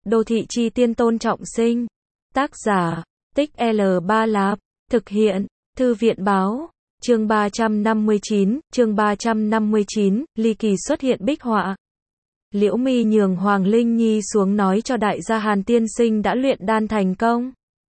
Đô thị chi tiên Tôn Trọng Sinh. Tác giả, Tích L3 Lạp. Thực hiện, Thư viện báo. Chương 359, ly kỳ xuất hiện bích họa. Liễu Mi nhường Hoàng Linh Nhi xuống nói cho đại gia Hàn tiên sinh đã luyện đan thành công.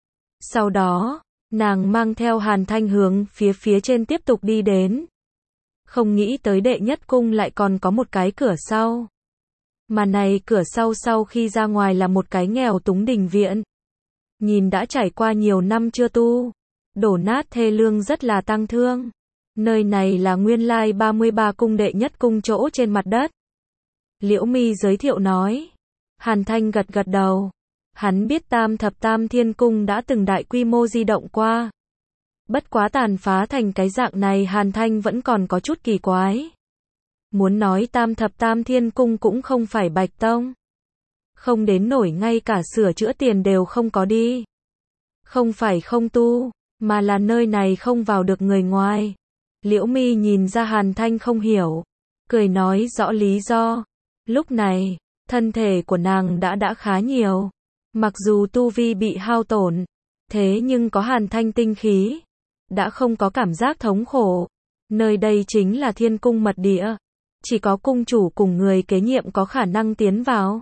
Sau đó, nàng mang theo Hàn Thanh hướng phía trên tiếp tục đi đến. Không nghĩ tới đệ nhất cung lại còn có một cái cửa sau. Mà này cửa sau khi ra ngoài là một cái nghèo túng đình viện. Nhìn đã trải qua nhiều năm chưa tu, đổ nát thê lương rất là tang thương. Nơi này là nguyên lai 33 cung đệ nhất cung chỗ trên mặt đất. Liễu Mi giới thiệu nói. Hàn Thanh gật gật đầu. Hắn biết Tam Thập Tam Thiên Cung đã từng đại quy mô di động qua. Bất quá tàn phá thành cái dạng này Hàn Thanh vẫn còn có chút kỳ quái. Muốn nói Tam Thập Tam Thiên Cung cũng không phải Bạch Tông. Không đến nổi ngay cả sửa chữa tiền đều không có đi. Không phải không tu, mà là nơi này không vào được người ngoài. Liễu Mi nhìn ra Hàn Thanh không hiểu, cười nói rõ lý do. Lúc này, thân thể của nàng đã khá nhiều. Mặc dù tu vi bị hao tổn, thế nhưng có Hàn Thanh tinh khí, đã không có cảm giác thống khổ. Nơi đây chính là Thiên Cung mật địa, chỉ có cung chủ cùng người kế nhiệm có khả năng tiến vào.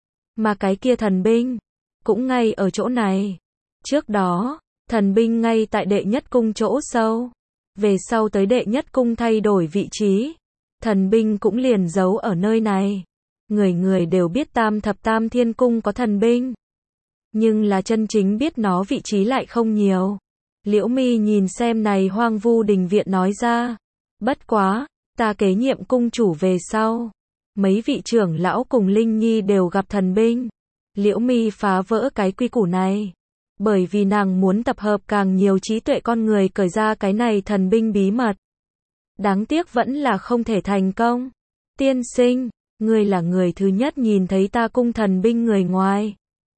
Mà cái kia thần binh, cũng ngay ở chỗ này. Trước đó, thần binh ngay tại đệ nhất cung chỗ sâu. Về sau tới đệ nhất cung thay đổi vị trí, thần binh cũng liền giấu ở nơi này. Người người đều biết Tam Thập Tam Thiên Cung có thần binh, nhưng là chân chính biết nó vị trí lại không nhiều. Liễu Mi nhìn xem này hoang vu đình viện nói ra. Bất quá, ta kế nhiệm cung chủ về sau, mấy vị trưởng lão cùng Linh Nhi đều gặp thần binh. Liễu Mi phá vỡ cái quy củ này, bởi vì nàng muốn tập hợp càng nhiều trí tuệ con người cởi ra cái này thần binh bí mật. Đáng tiếc vẫn là không thể thành công. Tiên sinh, ngươi là người thứ nhất nhìn thấy ta cung thần binh người ngoài.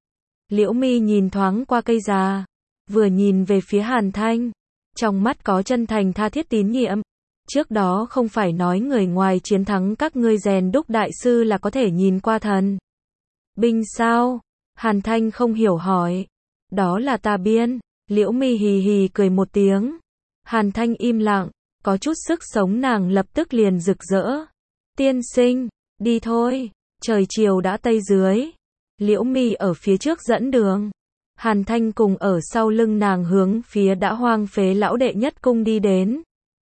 Liễu Mi nhìn thoáng qua cây già, vừa nhìn về phía Hàn Thanh, trong mắt có chân thành tha thiết tín nhiệm. Trước đó không phải nói người ngoài chiến thắng các ngươi rèn đúc đại sư là có thể nhìn qua thần binh sao? Hàn Thanh không hiểu hỏi. Đó là ta biên. Liễu Mi hì hì cười một tiếng. Hàn Thanh im lặng, có chút sức sống nàng lập tức liền rực rỡ. Tiên sinh, đi thôi, trời chiều đã tây dưới. Liễu Mi ở phía trước dẫn đường. Hàn Thanh cùng ở sau lưng nàng hướng phía đã hoang phế lão đệ nhất cung đi đến.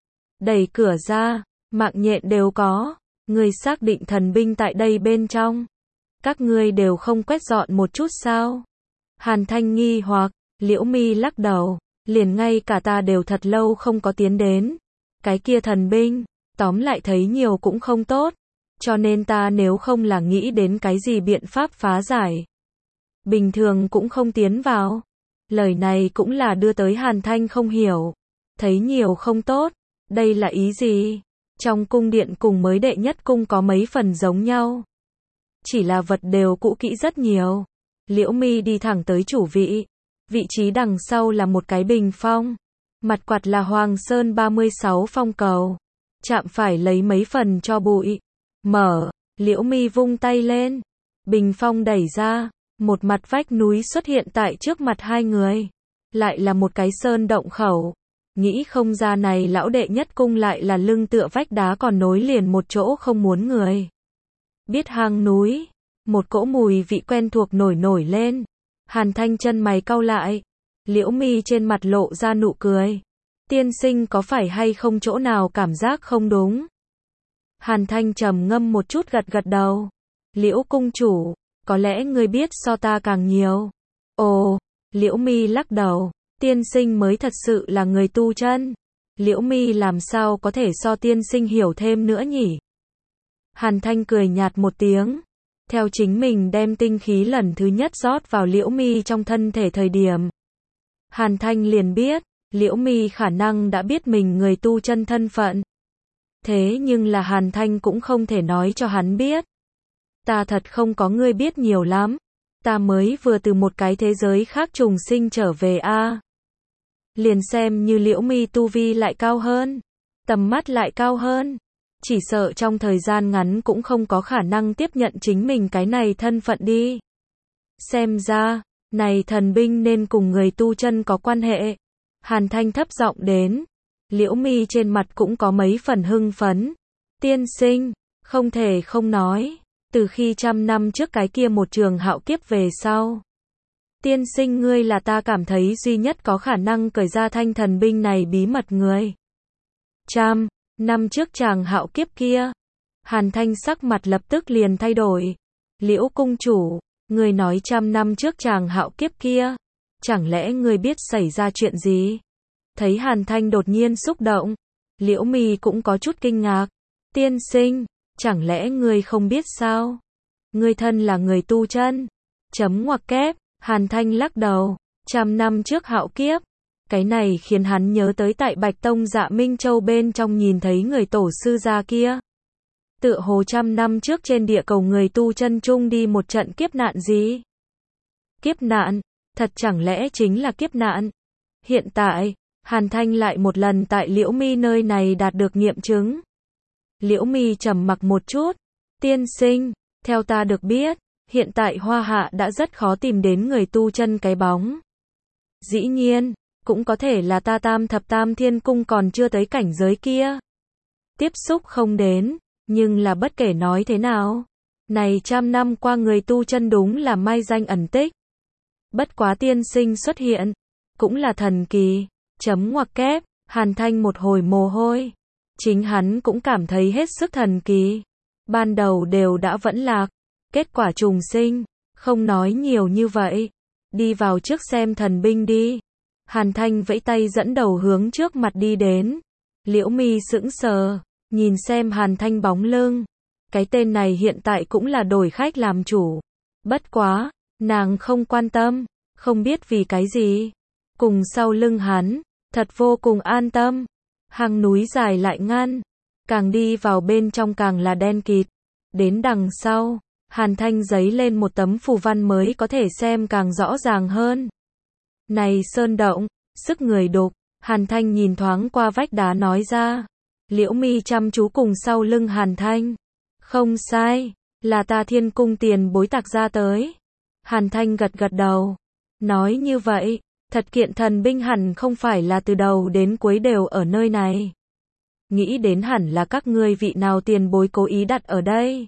Đẩy cửa ra, mạng nhện đều có. Người xác định thần binh tại đây bên trong. Các ngươi đều không quét dọn một chút sao? Hàn Thanh nghi hoặc. Liễu Mi lắc đầu. Liền ngay cả ta đều thật lâu không có tiến đến. Cái kia thần binh, tóm lại thấy nhiều cũng không tốt. Cho nên ta nếu không là nghĩ đến cái gì biện pháp phá giải, bình thường cũng không tiến vào. Lời này cũng là đưa tới Hàn Thanh không hiểu. Thấy nhiều không tốt, đây là ý gì? Trong cung điện cùng mới đệ nhất cung có mấy phần giống nhau. Chỉ là vật đều cũ kỹ rất nhiều. Liễu Mi đi thẳng tới chủ vị. Vị trí đằng sau là một cái bình phong. Mặt quạt là Hoàng Sơn 36 phong cầu. Chạm phải lấy mấy phần cho bụi. Mở, Liễu Mi vung tay lên. Bình phong đẩy ra. Một mặt vách núi xuất hiện tại trước mặt hai người. Lại là một cái sơn động khẩu. Nghĩ không ra này lão đệ nhất cung lại là lưng tựa vách đá còn nối liền một chỗ không muốn người biết hang núi. Một cỗ mùi vị quen thuộc nổi lên. Hàn Thanh chân mày cau lại. Liễu Mi trên mặt lộ ra nụ cười. Tiên sinh có phải hay không chỗ nào cảm giác không đúng? Hàn Thanh trầm ngâm một chút gật gật đầu. Liễu cung chủ, có lẽ ngươi biết so ta càng nhiều. Ồ, Liễu Mi lắc đầu. Tiên sinh mới thật sự là người tu chân. Liễu Mi làm sao có thể so tiên sinh hiểu thêm nữa nhỉ? Hàn Thanh cười nhạt một tiếng. Theo chính mình đem tinh khí lần thứ nhất rót vào Liễu Mi trong thân thể thời điểm, Hàn Thanh liền biết, Liễu Mi khả năng đã biết mình người tu chân thân phận. Thế nhưng là Hàn Thanh cũng không thể nói cho hắn biết. Ta thật không có ngươi biết nhiều lắm. Ta mới vừa từ một cái thế giới khác trùng sinh trở về a. Liền xem như Liễu Mi tu vi lại cao hơn, tầm mắt lại cao hơn, chỉ sợ trong thời gian ngắn cũng không có khả năng tiếp nhận chính mình cái này thân phận đi. Xem ra, này thần binh nên cùng người tu chân có quan hệ. Hàn Thanh thấp giọng đến. Liễu Mi trên mặt cũng có mấy phần hưng phấn. Tiên sinh, không thể không nói, từ khi 100 năm trước cái kia một trường hạo kiếp về sau. Tiên sinh ngươi là ta cảm thấy duy nhất có khả năng cởi ra thanh thần binh này bí mật người. 100 năm trước chàng hạo kiếp kia. Hàn Thanh sắc mặt lập tức liền thay đổi. Liễu cung chủ, ngươi nói 100 năm trước chàng hạo kiếp kia. Chẳng lẽ ngươi biết xảy ra chuyện gì? Thấy Hàn Thanh đột nhiên xúc động. Liễu Mi cũng có chút kinh ngạc. Tiên sinh, chẳng lẽ ngươi không biết sao? Ngươi thân là người tu chân. Chấm ngoặc kép, Hàn Thanh lắc đầu. 100 năm trước hạo kiếp. Cái này khiến hắn nhớ tới tại Bạch Tông Dạ Minh Châu bên trong nhìn thấy người tổ sư gia kia. Tựa hồ 100 năm trước trên địa cầu người tu chân chung đi một trận kiếp nạn gì? Kiếp nạn? Thật chẳng lẽ chính là kiếp nạn? Hiện tại, Hàn Thanh lại một lần tại Liễu Mi nơi này đạt được nghiệm chứng. Liễu Mi trầm mặc một chút. Tiên sinh, theo ta được biết, hiện tại Hoa Hạ đã rất khó tìm đến người tu chân cái bóng. Dĩ nhiên, cũng có thể là ta Tam Thập Tam Thiên Cung còn chưa tới cảnh giới kia. Tiếp xúc không đến, nhưng là bất kể nói thế nào. Này 100 năm qua người tu chân đúng là mai danh ẩn tích. Bất quá tiên sinh xuất hiện, cũng là thần kỳ. Chấm ngoặc kép, Hàn Thanh một hồi mồ hôi. Chính hắn cũng cảm thấy hết sức thần kỳ. Ban đầu đều đã vẫn lạc. Kết quả trùng sinh. Không nói nhiều như vậy. Đi vào trước xem thần binh đi. Hàn Thanh vẫy tay dẫn đầu hướng trước mặt đi đến. Liễu Mi sững sờ. Nhìn xem Hàn Thanh bóng lưng. Cái tên này hiện tại cũng là đổi khách làm chủ. Bất quá, nàng không quan tâm. Không biết vì cái gì. Cùng sau lưng hắn. Thật vô cùng an tâm. Hàng núi dài lại ngăn. Càng đi vào bên trong càng là đen kịt. Đến đằng sau, Hàn Thanh giấy lên một tấm phù văn mới có thể xem càng rõ ràng hơn. Này sơn động, sức người đục. Hàn Thanh nhìn thoáng qua vách đá nói ra. Liễu Mi chăm chú cùng sau lưng Hàn Thanh. Không sai, là ta Thiên Cung tiền bối tạc ra tới. Hàn Thanh gật gật đầu. Nói như vậy, thật kiện thần binh hẳn không phải là từ đầu đến cuối đều ở nơi này. Nghĩ đến hẳn là các ngươi vị nào tiền bối cố ý đặt ở đây.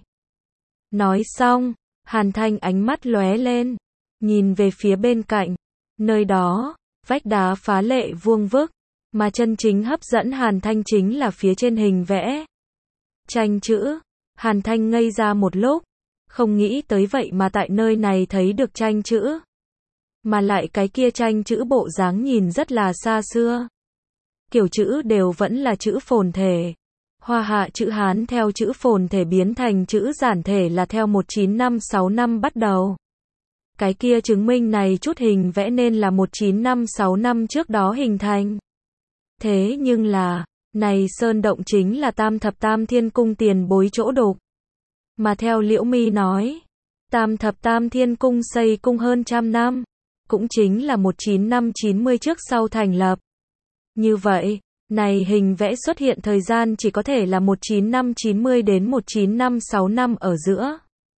Nói xong, Hàn Thanh ánh mắt lóe lên, nhìn về phía bên cạnh. Nơi đó, vách đá phá lệ vuông vức, mà chân chính hấp dẫn Hàn Thanh chính là phía trên hình vẽ. Tranh chữ. Hàn Thanh ngây ra một lúc, không nghĩ tới vậy mà tại nơi này thấy được tranh chữ. Mà lại cái kia tranh chữ bộ dáng nhìn rất là xa xưa. Kiểu chữ đều vẫn là chữ phồn thể. Hoa Hạ chữ Hán theo chữ phồn thể biến thành chữ giản thể là theo 19565 bắt đầu. Cái kia chứng minh này chút hình vẽ nên là 19565 trước đó hình thành. Thế nhưng là, này sơn động chính là Tam Thập Tam Thiên Cung tiền bối chỗ đục. Mà theo Liễu Mi nói, Tam Thập Tam Thiên Cung xây cung hơn 100 năm, cũng chính là 19590 trước sau thành lập. Như vậy, này hình vẽ xuất hiện thời gian chỉ có thể là 19590 đến 19565 ở giữa.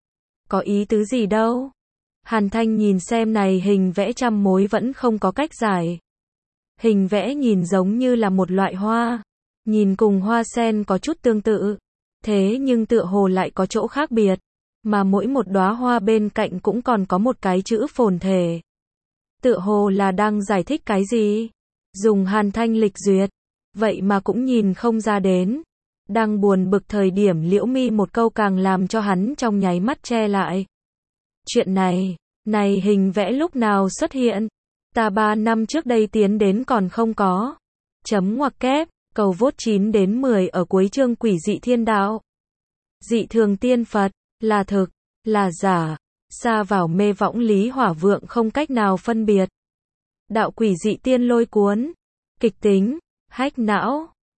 Có ý tứ gì đâu? Hàn Thanh nhìn xem này hình vẽ trăm mối vẫn không có cách giải. Hình vẽ nhìn giống như là một loại hoa, nhìn cùng hoa sen có chút tương tự, thế nhưng tựa hồ lại có chỗ khác biệt, mà mỗi một đóa hoa bên cạnh cũng còn có một cái chữ phồn thể. Tựa hồ là đang giải thích cái gì? Dùng Hàn Thanh lịch duyệt, vậy mà cũng nhìn không ra đến. Đang buồn bực thời điểm Liễu Mi một câu càng làm cho hắn trong nháy mắt che lại. Chuyện này hình vẽ lúc nào xuất hiện? Ta 3 năm trước đây tiến đến còn không có. Chấm ngoặc kép, cầu vote 9 đến 10 ở cuối chương Quỷ dị thiên đạo. Dị thường tiên Phật, là thực, là giả, xa vào mê võng lý hỏa vượng không cách nào phân biệt. Đạo quỷ dị tiên lôi cuốn, kịch tính, hách não.